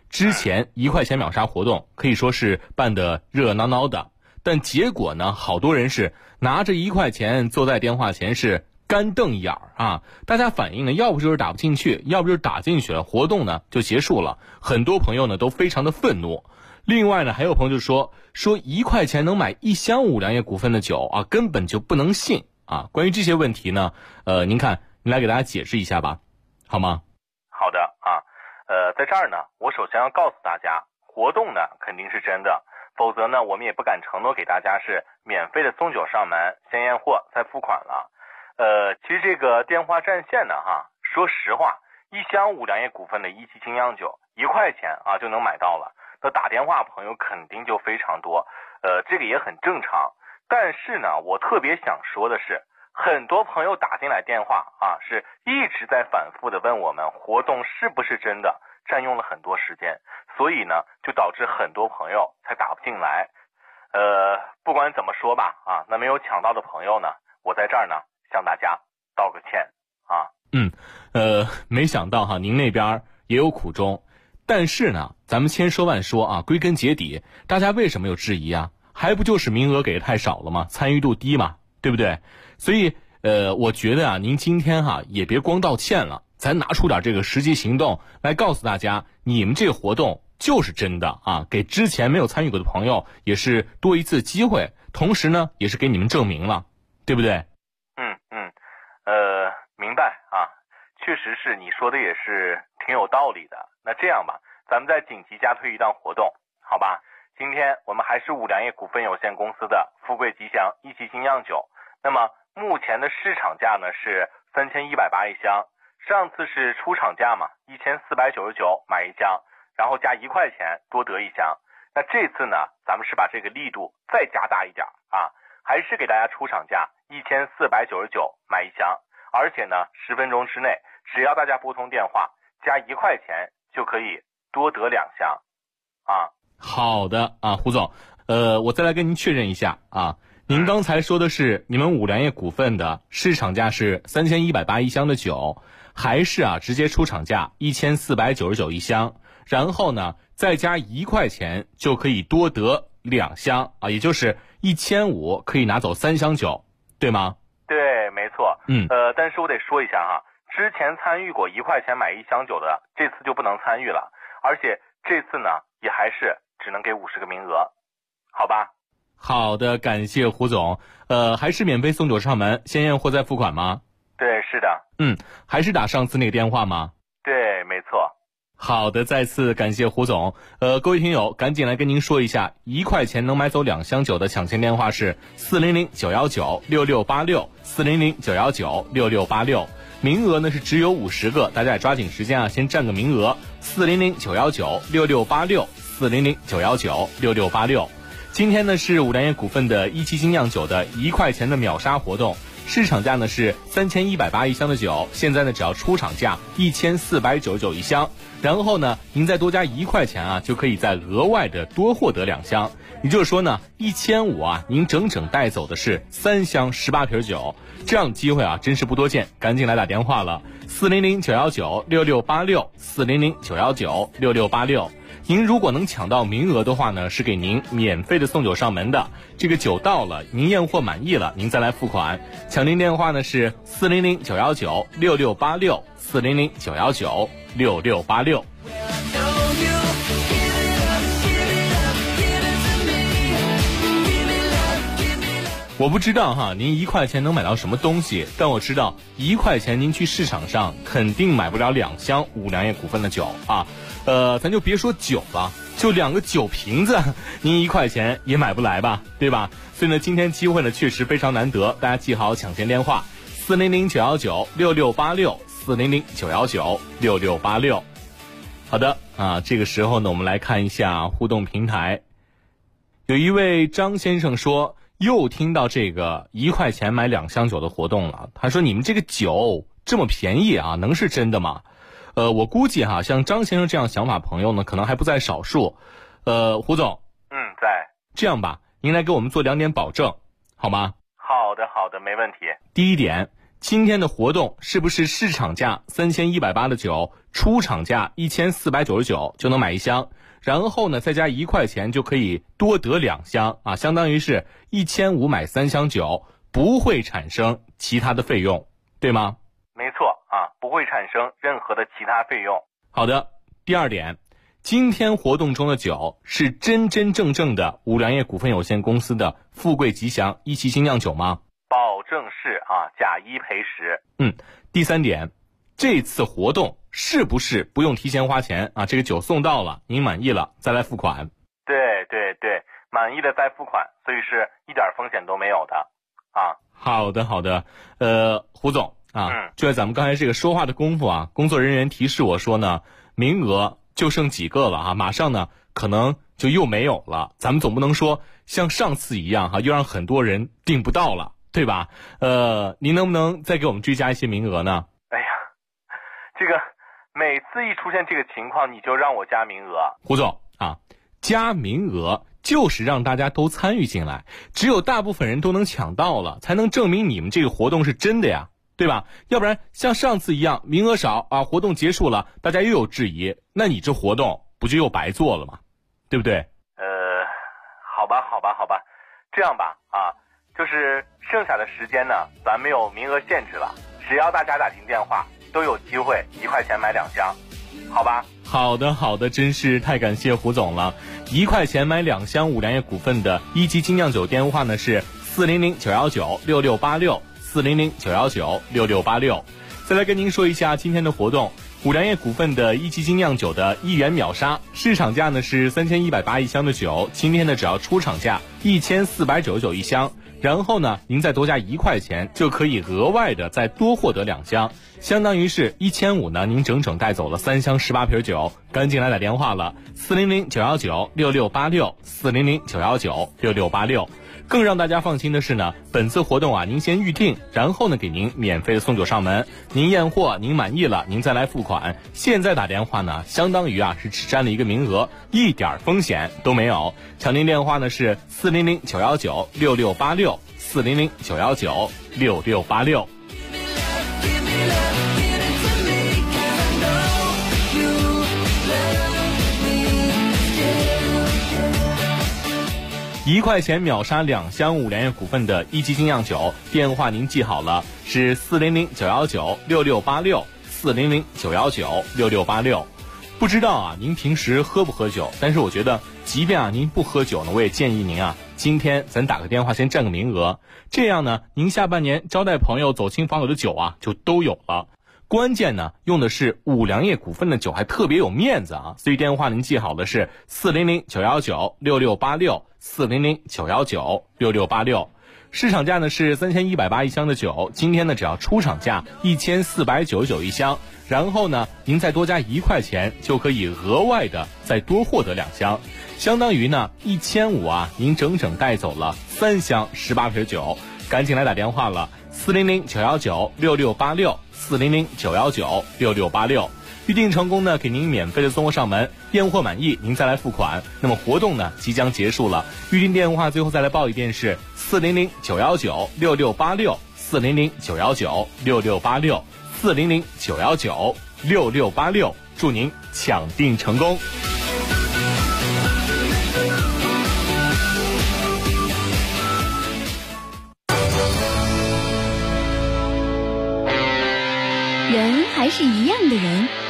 之前1块钱秒杀活动可以说是办得热闹闹的，但结果呢，好多人是拿着1块钱坐在电话前是干瞪眼儿啊！大家反映呢，要不就是打不进去，要不就是打进去了，活动呢就结束了。很多朋友呢都非常的愤怒。另外呢，还有朋友就说1块钱能买1箱5粮液股份的酒啊，根本就不能信啊！关于这些问题呢，您来给大家解释一下吧，好吗？ 好的啊，在这儿呢，我首先要告诉大家，活动呢肯定是真的，否则呢，我们也不敢承诺给大家是免费的送酒上门，先验货再付款了。其实这个电话占线呢，说实话，1箱5粮液股份的一汽精酿酒1块钱啊就能买到了。那打电话朋友肯定就非常多，这个也很正常。但是呢，我特别想说的是，很多朋友打进来电话啊，是一直在反复的问我们活动是不是真的，占用了很多时间，所以呢，就导致很多朋友才打不进来。不管怎么说吧，啊，那没有抢到的朋友呢，我在这儿呢向大家道个歉啊。没想到您那边也有苦衷。但是呢，咱们千说万说啊，归根结底，大家为什么有质疑啊？还不就是名额给的太少了吗？参与度低嘛，对不对？所以，我觉得您今天也别光道歉了，咱拿出点这个实际行动来告诉大家，你们这个活动就是真的啊，给之前没有参与过的朋友也是多一次机会，同时呢，也是给你们证明了，对不对？明白啊。确实是你说的也是挺有道理的。那这样吧，咱们再紧急加推一档活动，好吧？今天我们还是5粮液股份有限公司的富贵吉祥一汽精酿酒，那么目前的市场价呢是3180一箱，上次是出厂价嘛，1499买1箱，然后加1块钱多得1箱。那这次呢，咱们是把这个力度再加大一点啊，还是给大家出厂价1499买1箱，而且呢10分钟之内，只要大家拨通电话加1块钱就可以多得2箱啊。好的啊，胡总，我再来跟您确认一下啊，您刚才说的是你们5粮液股份的市场价是3180一箱的酒，还是直接出厂价1499一箱，然后呢再加1块钱就可以多得2箱啊，也就是1500可以拿走3箱酒，对吗？对，没错。但是我得说一下之前参与过1块钱买1箱酒的，这次就不能参与了，而且这次呢也还是只能给50个名额，好吧？好的，感谢胡总。还是免费送酒上门，先验货再付款吗？对，是的。还是打上次那个电话吗？对，没错。好的，再次感谢胡总。各位听友，赶紧来跟您说一下，1块钱能买走2箱酒的抢钱电话是400-919-6686，400-919-6686。名额呢是只有50个，大家也抓紧时间先占个名额。400-919-6686，400-919-6686。今天呢是5粮液股份的一汽精酿酒的1块钱的秒杀活动，市场价呢是3180一箱的酒，现在呢只要出厂价1499一箱，然后呢您再多加1块钱就可以再额外的多获得2箱，也就是说呢1500您整整带走的是3箱18瓶酒，这样的机会真是不多见，赶紧来打电话了，400-919-6686，400-919-6686。您如果能抢到名额的话呢，是给您免费的送酒上门的。这个酒到了，您验货满意了，您再来付款。抢订电话呢是400-919-6686，400-919-6686。我不知道您1块钱能买到什么东西，但我知道1块钱您去市场上肯定买不了2箱5粮液股份的酒啊。咱就别说酒了，就2个酒瓶子，您1块钱也买不来吧，对吧？所以呢，今天机会呢确实非常难得，大家记好抢钱电话：400-919-6686，400-919-6686。好的这个时候呢，我们来看一下互动平台。有一位张先生说，又听到这个1块钱买2箱酒的活动了。他说：“你们这个酒这么便宜能是真的吗？”我估计像张先生这样想法朋友呢，可能还不在少数。胡总，在。这样吧，您来给我们做2点保证，好吗？好的，没问题。第一点， 今天的活动是不是市场价3180的酒，出厂价1499就能买一箱，然后呢再加1块钱就可以多得2箱啊，相当于是1500买3箱酒，不会产生其他的费用，对吗？ 没错啊，不会产生任何的其他费用。 好的，第二点，今天活动中的酒是真真正正的五粮液股份有限公司的富贵吉祥一期精酿酒吗？ 保证是啊，假一赔10。 第三点，这次活动是不是不用提前花钱啊？这个酒送到了，您满意了再来付款。 对，满意的再付款，所以是一点风险都没有的啊。 好的，胡总啊，就在咱们刚才这个说话的功夫啊，工作人员提示我说呢，名额就剩几个了啊，马上呢可能就又没有了。咱们总不能说像上次一样哈，又让很多人订不到了，对吧？您能不能再给我们追加一些名额呢？ 哎呀，这个每次一出现这个情况，你就让我加名额。 胡总啊，加名额就是让大家都参与进来，只有大部分人都能抢到了，才能证明你们这个活动是真的呀，对吧？要不然像上次一样名额少啊，活动结束了大家又有质疑，那你这活动不就又白做了吗？对不对？ 好吧，这样吧啊，就是剩下的时间呢，咱没有名额限制了，只要大家打进电话都有机会1块钱买2箱，好吧？ 好的，真是太感谢胡总了。1块钱买2箱五粮液股份的一级精酿酒，电话呢是400-919-6686，400-919-6686。再来跟您说一下今天的活动，五粮液股份的一级精酿酒的1元秒杀，市场价呢是3180一箱的酒，今天呢只要出厂价1499一箱，然后呢您再多加1块钱就可以额外的再多获得2箱，相当于是1500呢，您整整带走了3箱18瓶酒。赶紧来打电话了，400-919-6686，400-919-6686。更让大家放心的是呢，本次活动啊，您先预定，然后呢给您免费的送酒上门，您验货您满意了您再来付款。现在打电话呢，相当于啊是只占了一个名额，一点风险都没有。抢订电话呢是400-919-6686，400-919-6686。1块钱秒杀2箱五粮液股份的一级精酿酒，电话您记好了，是400-919-6686，400-919-6686。不知道啊，您平时喝不喝酒？但是我觉得，即便啊您不喝酒呢，我也建议您啊，今天咱打个电话先占个名额，这样呢，您下半年招待朋友、走亲访友的酒啊，就都有了。关键呢，用的是五粮液股份的酒，还特别有面子啊！所以电话您记好的是400-919-6686，400-919-6686。市场价呢是3180一箱的酒，今天呢只要出厂价1499一箱，然后呢您再多加1块钱就可以额外的再多获得2箱，相当于呢1500啊，您整整带走了3箱18瓶酒。赶紧来打电话了，400-919-6686，400-919-6686。预定成功呢，给您免费的送货上门，验货满意您再来付款。那么活动呢即将结束了，预定电话最后再来报一遍是400-919-6686，400-919-6686，400-919-6686。祝您抢订成功。 人还是一样的人，